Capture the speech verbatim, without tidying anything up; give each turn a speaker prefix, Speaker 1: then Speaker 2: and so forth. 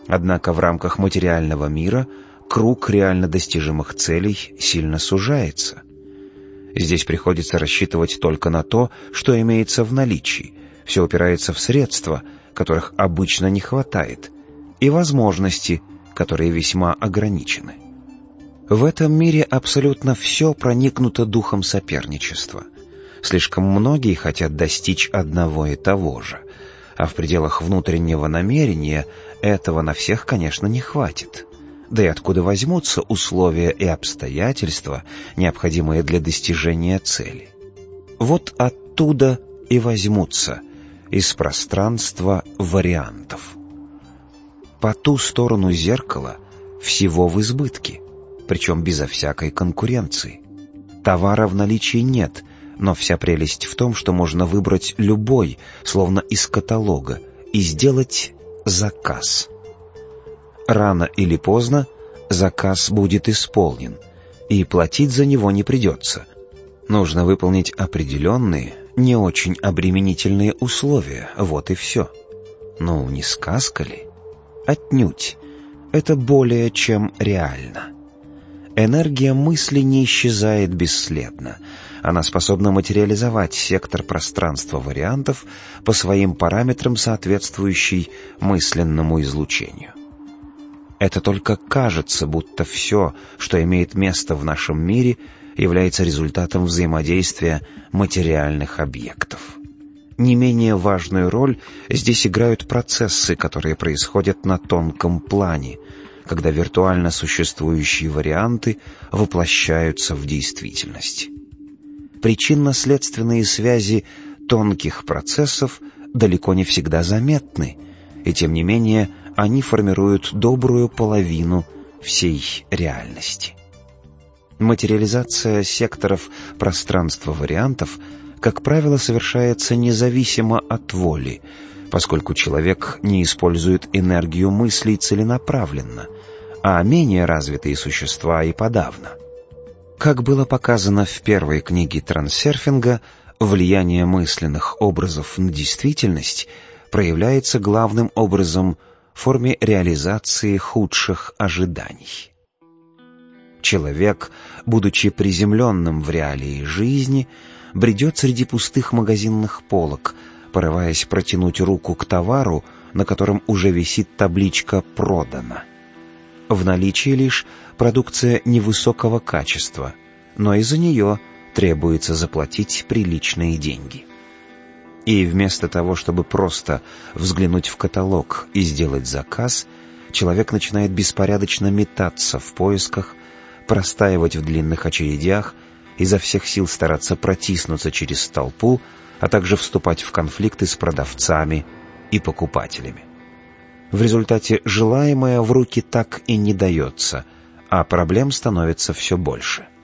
Speaker 1: Однако в рамках материального мира круг реально достижимых целей сильно сужается. Здесь приходится рассчитывать только на то, что имеется в наличии. Все упирается в средства, которых обычно не хватает, и возможности, которые весьма ограничены. В этом мире абсолютно все проникнуто духом соперничества. Слишком многие хотят достичь одного и того же, а в пределах внутреннего намерения этого на всех, конечно, не хватит. Да и откуда возьмутся условия и обстоятельства, необходимые для достижения цели? Вот оттуда и возьмутся, из пространства вариантов. По ту сторону зеркала всего в избытке, причем безо всякой конкуренции. Товара в наличии нет, но вся прелесть в том, что можно выбрать любой, словно из каталога, и сделать заказ. Рано или поздно заказ будет исполнен, и платить за него не придется. Нужно выполнить определенные, не очень обременительные условия, вот и все. Ну, не сказка ли? Отнюдь. Это более чем реально. Энергия мысли не исчезает бесследно. Она способна материализовать сектор пространства вариантов по своим параметрам, соответствующий мысленному излучению. Это только кажется, будто все, что имеет место в нашем мире, является результатом взаимодействия материальных объектов. Не менее важную роль здесь играют процессы, которые происходят на тонком плане, когда виртуально существующие варианты воплощаются в действительность. Причинно-следственные связи тонких процессов далеко не всегда заметны, и тем не менее они формируют добрую половину всей реальности. Материализация секторов пространства вариантов, как правило, совершается независимо от воли, поскольку человек не использует энергию мыслей целенаправленно, а менее развитые существа и подавно. Как было показано в первой книге трансерфинга, влияние мысленных образов на действительность проявляется главным образом в форме реализации худших ожиданий. Человек, будучи приземленным в реалии жизни, бредет среди пустых магазинных полок, порываясь протянуть руку к товару, на котором уже висит табличка «Продано». В наличии лишь продукция невысокого качества, но и за нее требуется заплатить приличные деньги. И вместо того, чтобы просто взглянуть в каталог и сделать заказ, человек начинает беспорядочно метаться в поисках, простаивать в длинных очередях, изо всех сил стараться протиснуться через толпу, а также вступать в конфликты с продавцами и покупателями. В результате желаемое в руки так и не дается, а проблем становится все больше.